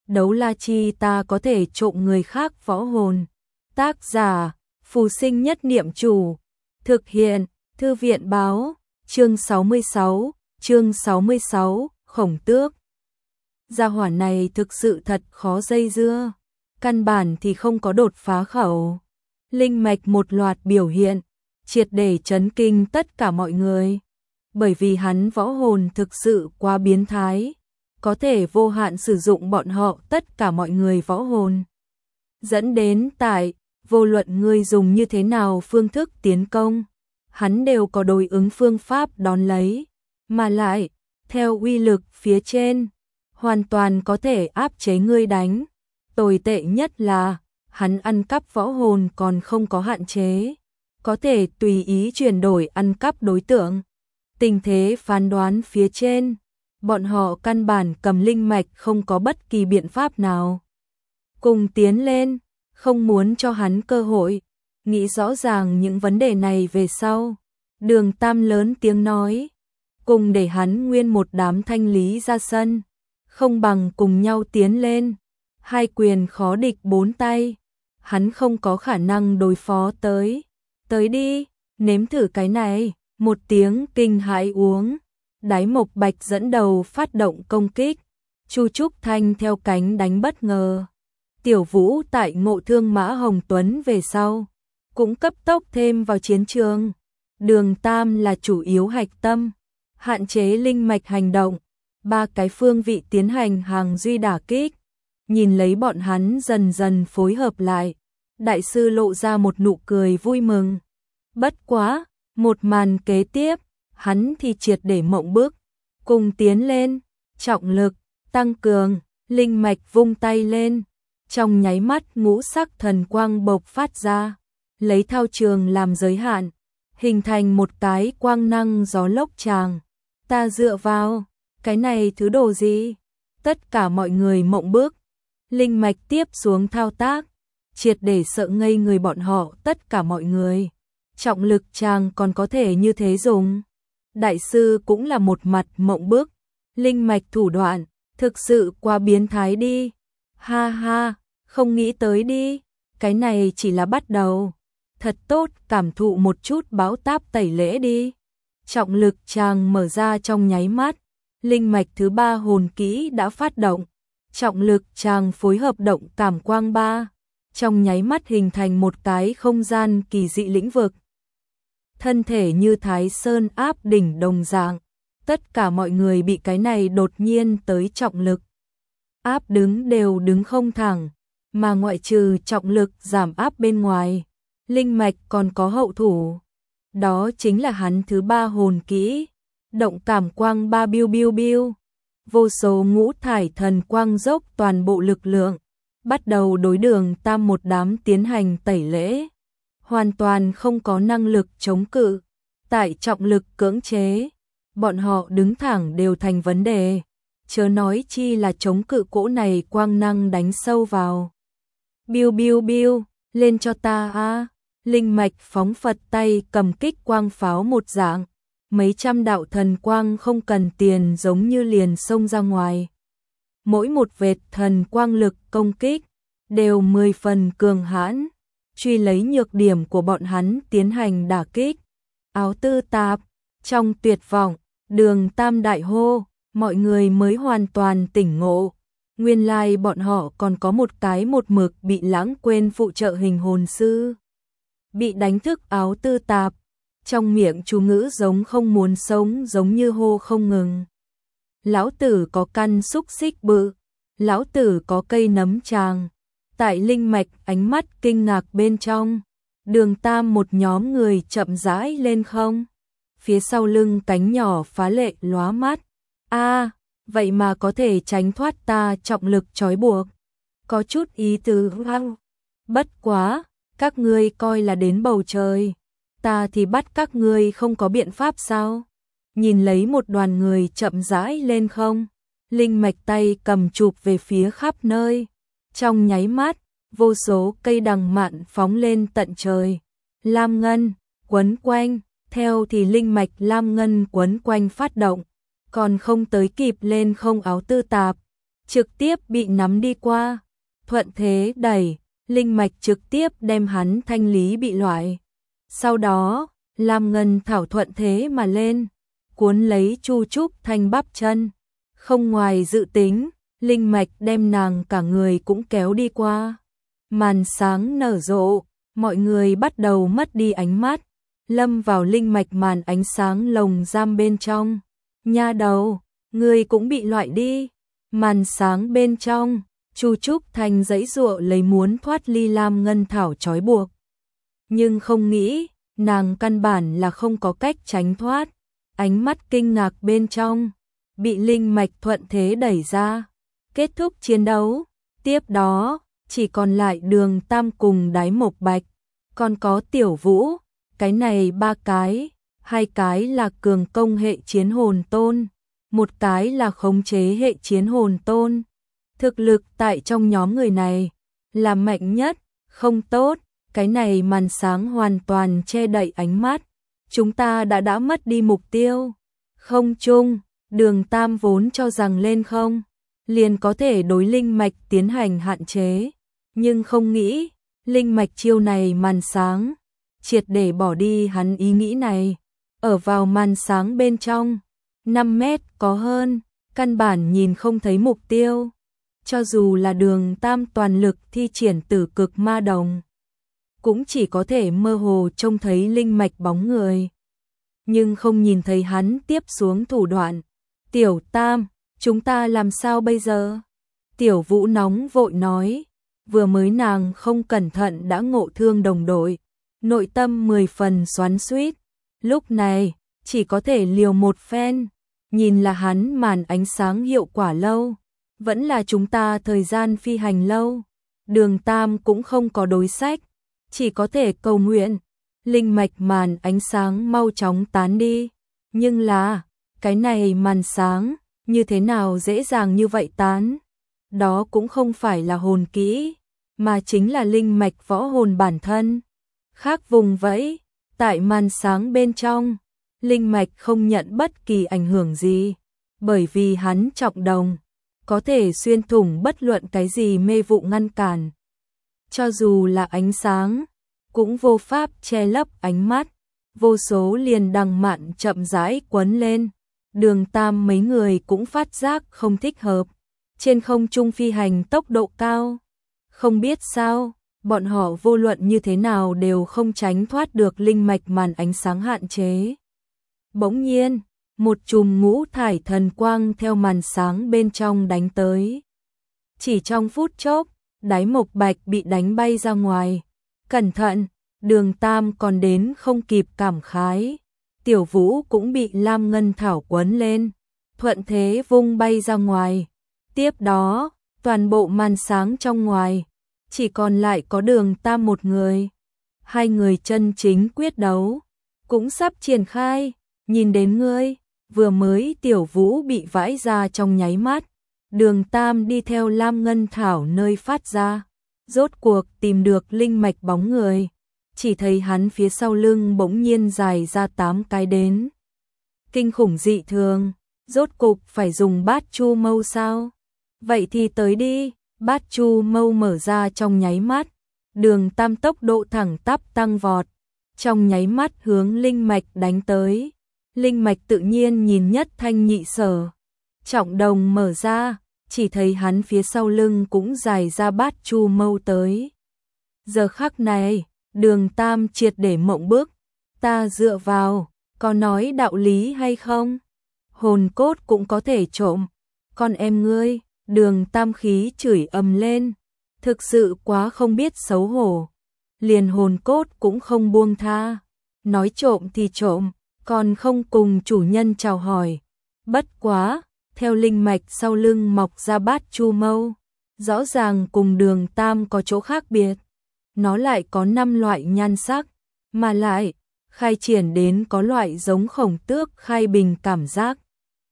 đấu la chi ta có thể trộm người khác võ hồn. Tác giả, Phù Sinh Nhất Niệm Chủ. Thực hiện, Thư viện báo, chương 66, Khổng Tước. Gia hỏa này thực sự thật khó dây dưa, căn bản thì không có đột phá khẩu. Linh mạch một loạt biểu hiện, triệt để chấn kinh tất cả mọi người. Bởi vì hắn võ hồn thực sự quá biến thái, có thể vô hạn sử dụng bọn họ tất cả mọi người võ hồn. Dẫn đến tại, vô luận ngươi dùng như thế nào phương thức tiến công, hắn đều có đối ứng phương pháp đón lấy, mà lại, theo uy lực phía trên, hoàn toàn có thể áp chế ngươi đánh. Tồi tệ nhất là, hắn ăn cắp võ hồn còn không có hạn chế, có thể tùy ý chuyển đổi ăn cắp đối tượng. Tình thế phán đoán phía trên, bọn họ căn bản cầm linh mạch không có bất kỳ biện pháp nào. Cùng tiến lên, không muốn cho hắn cơ hội, nghĩ rõ ràng những vấn đề này về sau. Đường Tam lớn tiếng nói, cùng để hắn nguyên một đám thanh lý ra sân, không bằng cùng nhau tiến lên. Hai quyền khó địch bốn tay, hắn không có khả năng đối phó tới. Tới đi, nếm thử cái này. Một tiếng kinh hãi uống, Đái Mộc Bạch dẫn đầu phát động công kích, Chu Trúc Thanh theo cánh đánh bất ngờ. Tiểu Vũ tại ngộ thương Mã Hồng Tuấn về sau, cũng cấp tốc thêm vào chiến trường. Đường Tam là chủ yếu hạch tâm, hạn chế linh mạch hành động, ba cái phương vị tiến hành hàng duy đả kích. Nhìn lấy bọn hắn dần dần phối hợp lại, đại sư lộ ra một nụ cười vui mừng. Bất quá, một màn kế tiếp, hắn thì triệt để mộng bức. Cùng tiến lên, trọng lực, tăng cường, linh mạch vung tay lên. Trong nháy mắt ngũ sắc thần quang bộc phát ra, lấy thao trường làm giới hạn, hình thành một cái quang năng gió lốc tràng. Ta dựa vào, cái này thứ đồ gì? Tất cả mọi người mộng bức. Linh mạch tiếp xuống thao tác, triệt để sợ ngây người bọn họ tất cả mọi người. Trọng lực chàng còn có thể như thế dùng. Đại sư cũng là một mặt mộng bức. Linh mạch thủ đoạn, thực sự quá biến thái đi. Ha ha, không nghĩ tới đi. Cái này chỉ là bắt đầu. Thật tốt, cảm thụ một chút bão táp tẩy lễ đi. Trọng lực chàng mở ra trong nháy mắt. Linh mạch thứ ba hồn kỹ đã phát động. Trọng lực chàng phối hợp động cảm quang ba. Trong nháy mắt hình thành một cái không gian kỳ dị lĩnh vực. Thân thể như Thái Sơn áp đỉnh đồng dạng, tất cả mọi người bị cái này đột nhiên tới trọng lực áp đứng đều đứng không thẳng, mà ngoại trừ trọng lực giảm áp bên ngoài, linh mạch còn có hậu thủ. Đó chính là hắn thứ ba hồn kỹ, động cảm quang ba biu biu biu. Vô số ngũ thải thần quang dốc toàn bộ lực lượng, bắt đầu đối Đường Tam một đám tiến hành tẩy lễ. Hoàn toàn không có năng lực chống cự, tại trọng lực cưỡng chế, bọn họ đứng thẳng đều thành vấn đề, chớ nói chi là chống cự cỗ này quang năng đánh sâu vào. Biu biu biu, lên cho ta a! Linh mạch phóng phật tay cầm kích quang pháo một dạng, mấy trăm đạo thần quang không cần tiền giống như liền xông ra ngoài. Mỗi một vệt thần quang lực công kích đều 10 phần cường hãn, truy lấy nhược điểm của bọn hắn tiến hành đả kích. Áo tư tạp, trong tuyệt vọng, Đường Tam đại hô, mọi người mới hoàn toàn tỉnh ngộ. Nguyên lai bọn họ còn có một cái một mực bị lãng quên phụ trợ hình hồn sư. Bị đánh thức áo tư tạp, trong miệng chú ngữ giống không muốn sống giống như hô không ngừng. Lão tử có căn xúc xích bự, lão tử có cây nấm tràng. Tại linh mạch ánh mắt kinh ngạc bên trong, Đường Tam một nhóm người chậm rãi lên không. Phía sau lưng cánh nhỏ phá lệ lóa mắt. A, vậy mà có thể tránh thoát ta trọng lực trói buộc. Có chút ý tứ hăng. Bất quá, các ngươi coi là đến bầu trời. Ta thì bắt các ngươi không có biện pháp sao? Nhìn lấy một đoàn người chậm rãi lên không. Linh mạch tay cầm chụp về phía khắp nơi. Trong nháy mắt, vô số cây đằng mạn phóng lên tận trời. Lam ngân, quấn quanh, theo thì linh mạch lam ngân quấn quanh phát động. Còn không tới kịp lên không áo tư tạp. trực tiếp bị nắm đi qua. Thuận thế đẩy, linh mạch trực tiếp đem hắn thanh lý bị loại. Sau đó, Lam Ngân Thảo thuận thế mà lên, cuốn lấy Chu Trúc Thanh bắp chân. Không ngoài dự tính, linh mạch đem nàng cả người cũng kéo đi qua. Màn sáng nở rộ, mọi người bắt đầu mất đi ánh mắt, lâm vào linh mạch màn ánh sáng lồng giam bên trong. Nha đầu, người cũng bị loại đi. Màn sáng bên trong, Chu Trúc Thanh giãy giụa lấy muốn thoát ly Lam Ngân Thảo trói buộc. Nhưng không nghĩ, nàng căn bản là không có cách tránh thoát. Ánh mắt kinh ngạc bên trong, bị linh mạch thuận thế đẩy ra. Kết thúc chiến đấu, tiếp đó, chỉ còn lại Đường Tam cùng Đái Mộc Bạch. Còn có Tiểu Vũ, cái này 3 cái, 2 cái là cường công hệ chiến hồn tôn, 1 cái là khống chế hệ chiến hồn tôn. Thực lực tại trong nhóm người này là mạnh nhất, không tốt, cái này màn sáng hoàn toàn che đậy ánh mắt. Chúng ta đã mất đi mục tiêu. Không chung, Đường Tam vốn cho rằng lên không, liền có thể đối linh mạch tiến hành hạn chế. Nhưng không nghĩ, linh mạch chiêu này màn sáng, triệt để bỏ đi hắn ý nghĩ này. Ở vào màn sáng bên trong, 5 mét có hơn, căn bản nhìn không thấy mục tiêu. Cho dù là Đường Tam toàn lực thi triển Tử Cực Ma Đồng, cũng chỉ có thể mơ hồ trông thấy linh mạch bóng người, nhưng không nhìn thấy hắn tiếp xuống thủ đoạn. Tiểu Tam, chúng ta làm sao bây giờ? Tiểu Vũ nóng vội nói, vừa mới nàng không cẩn thận đã ngộ thương đồng đội, nội tâm 10 phần xoắn xuýt, lúc này chỉ có thể liều một phen. Nhìn là hắn màn ánh sáng hiệu quả lâu, vẫn là chúng ta thời gian phi hành lâu. Đường Tam cũng không có đối sách, chỉ có thể cầu nguyện linh mạch màn ánh sáng mau chóng tán đi. Nhưng là, cái này màn sáng, như thế nào dễ dàng như vậy tán? Đó cũng không phải là hồn kỹ, mà chính là linh mạch võ hồn bản thân. Khác vùng vẫy, tại màn sáng bên trong, linh mạch không nhận bất kỳ ảnh hưởng gì, bởi vì hắn trọng đồng, có thể xuyên thủng bất luận cái gì mê vụ ngăn cản. Cho dù là ánh sáng, cũng vô pháp che lấp ánh mắt. Vô số liền đằng mạn chậm rãi quấn lên. Đường Tam mấy người cũng phát giác không thích hợp. Trên không trung phi hành tốc độ cao, không biết sao, bọn họ vô luận như thế nào đều không tránh thoát được linh mạch màn ánh sáng hạn chế. Bỗng nhiên, một chùm ngũ thải thần quang theo màn sáng bên trong đánh tới. Chỉ trong phút chốc, Đái Mộc Bạch bị đánh bay ra ngoài. Cẩn thận, Đường Tam còn đến không kịp cảm khái. Tiểu Vũ cũng bị Lam Ngân Thảo quấn lên, thuận thế vung bay ra ngoài. Tiếp đó, toàn bộ màn sáng trong ngoài, chỉ còn lại có Đường Tam một người. Hai người chân chính quyết đấu, cũng sắp triển khai. Nhìn đến ngươi, vừa mới Tiểu Vũ bị vãi ra trong nháy mắt. Đường Tam đi theo Lam Ngân Thảo nơi phát ra, rốt cuộc tìm được linh mạch bóng người. Chỉ thấy hắn phía sau lưng bỗng nhiên dài ra 8 cái đến. Kinh khủng dị thường, rốt cục phải dùng Bát Chu Mâu sao? Vậy thì tới đi. Bát Chu Mâu mở ra trong nháy mắt, Đường Tam tốc độ thẳng tắp tăng vọt, trong nháy mắt hướng linh mạch đánh tới. Linh mạch tự nhiên nhìn nhất thanh nhị sở, trọng đồng mở ra, chỉ thấy hắn phía sau lưng cũng dài ra Bát Chu Mâu tới. Giờ khắc này, Đường Tam triệt để mộng bức, ta dựa vào, có nói đạo lý hay không? Hồn cốt cũng có thể trộm, con em ngươi. Đường Tam khí chửi ầm lên, thực sự quá không biết xấu hổ, liền hồn cốt cũng không buông tha, nói trộm thì trộm, còn không cùng chủ nhân chào hỏi. Bất quá, theo linh mạch sau lưng mọc ra Bát Chu Mâu, rõ ràng cùng Đường Tam có chỗ khác biệt. Nó lại có 5 loại nhan sắc, mà lại khai triển đến có loại giống Khổng Tước khai bình cảm giác.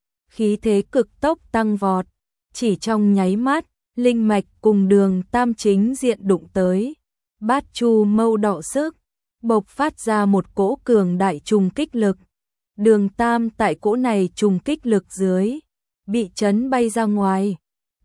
Khí thế cực tốc tăng vọt, chỉ trong nháy mắt, linh mạch cùng Đường Tam chính diện đụng tới. Bát Chu Mâu đọ sức, bộc phát ra một cỗ cường đại trùng kích lực. Đường Tam tại cỗ này trùng kích lực dưới, bị chấn bay ra ngoài.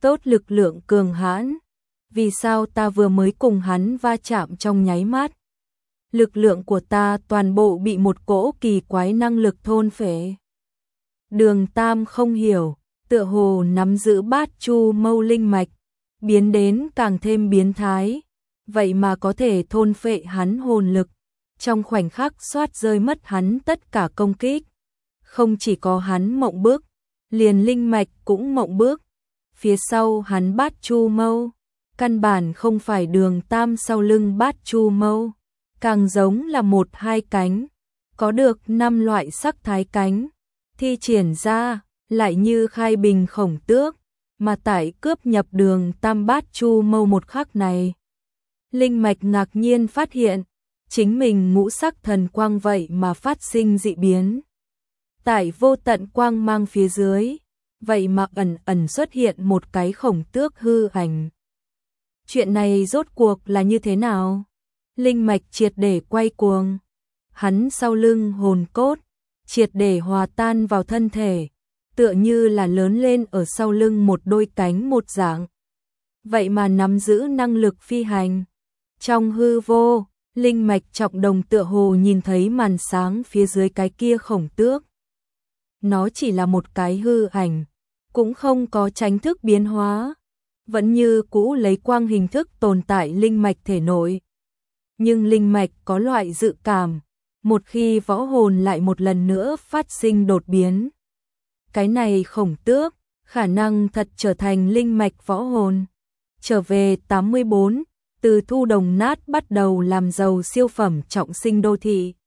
tốt lực lượng cường hãn. Vì sao ta vừa mới cùng hắn va chạm trong nháy mắt? Lực lượng của ta toàn bộ bị một cỗ kỳ quái năng lực thôn phệ. Đường Tam không hiểu, tựa hồ nắm giữ Bát Chu Mâu linh mạch, biến đến càng thêm biến thái, vậy mà có thể thôn phệ hắn hồn lực, trong khoảnh khắc xoát rơi mất hắn tất cả công kích. Không chỉ có hắn mộng bước, liền linh mạch cũng mộng bước. Phía sau hắn Bát Chu Mâu, căn bản không phải Đường Tam sau lưng Bát Chu Mâu, càng giống là một hai cánh, có được 5 loại sắc thái cánh, thi triển ra lại như khai bình khổng tước, mà tại cướp nhập Đường Tam Bát Chu Mâu một khắc này. Linh mạch ngạc nhiên phát hiện, chính mình ngũ sắc thần quang vậy mà phát sinh dị biến. Tại vô tận quang mang phía dưới, vậy mà ẩn ẩn xuất hiện một cái khổng tước hư ảnh. Chuyện này rốt cuộc là như thế nào? Linh mạch triệt để quay cuồng, hắn sau lưng hồn cốt triệt để hòa tan vào thân thể, tựa như là lớn lên ở sau lưng một đôi cánh một dạng. Vậy mà nắm giữ năng lực phi hành. Trong hư vô, linh mạch trọng đồng tựa hồ nhìn thấy màn sáng phía dưới cái kia khổng tước. Nó chỉ là một cái hư ảnh, cũng không có tránh thức biến hóa, vẫn như cũ lấy quang hình thức tồn tại linh mạch thể nội. Nhưng linh mạch có loại dự cảm, một khi võ hồn lại một lần nữa phát sinh đột biến, cái này khổng tước khả năng thật trở thành linh mạch võ hồn. Trở về 84, từ thu đồng nát bắt đầu làm giàu siêu phẩm trọng sinh đô thị.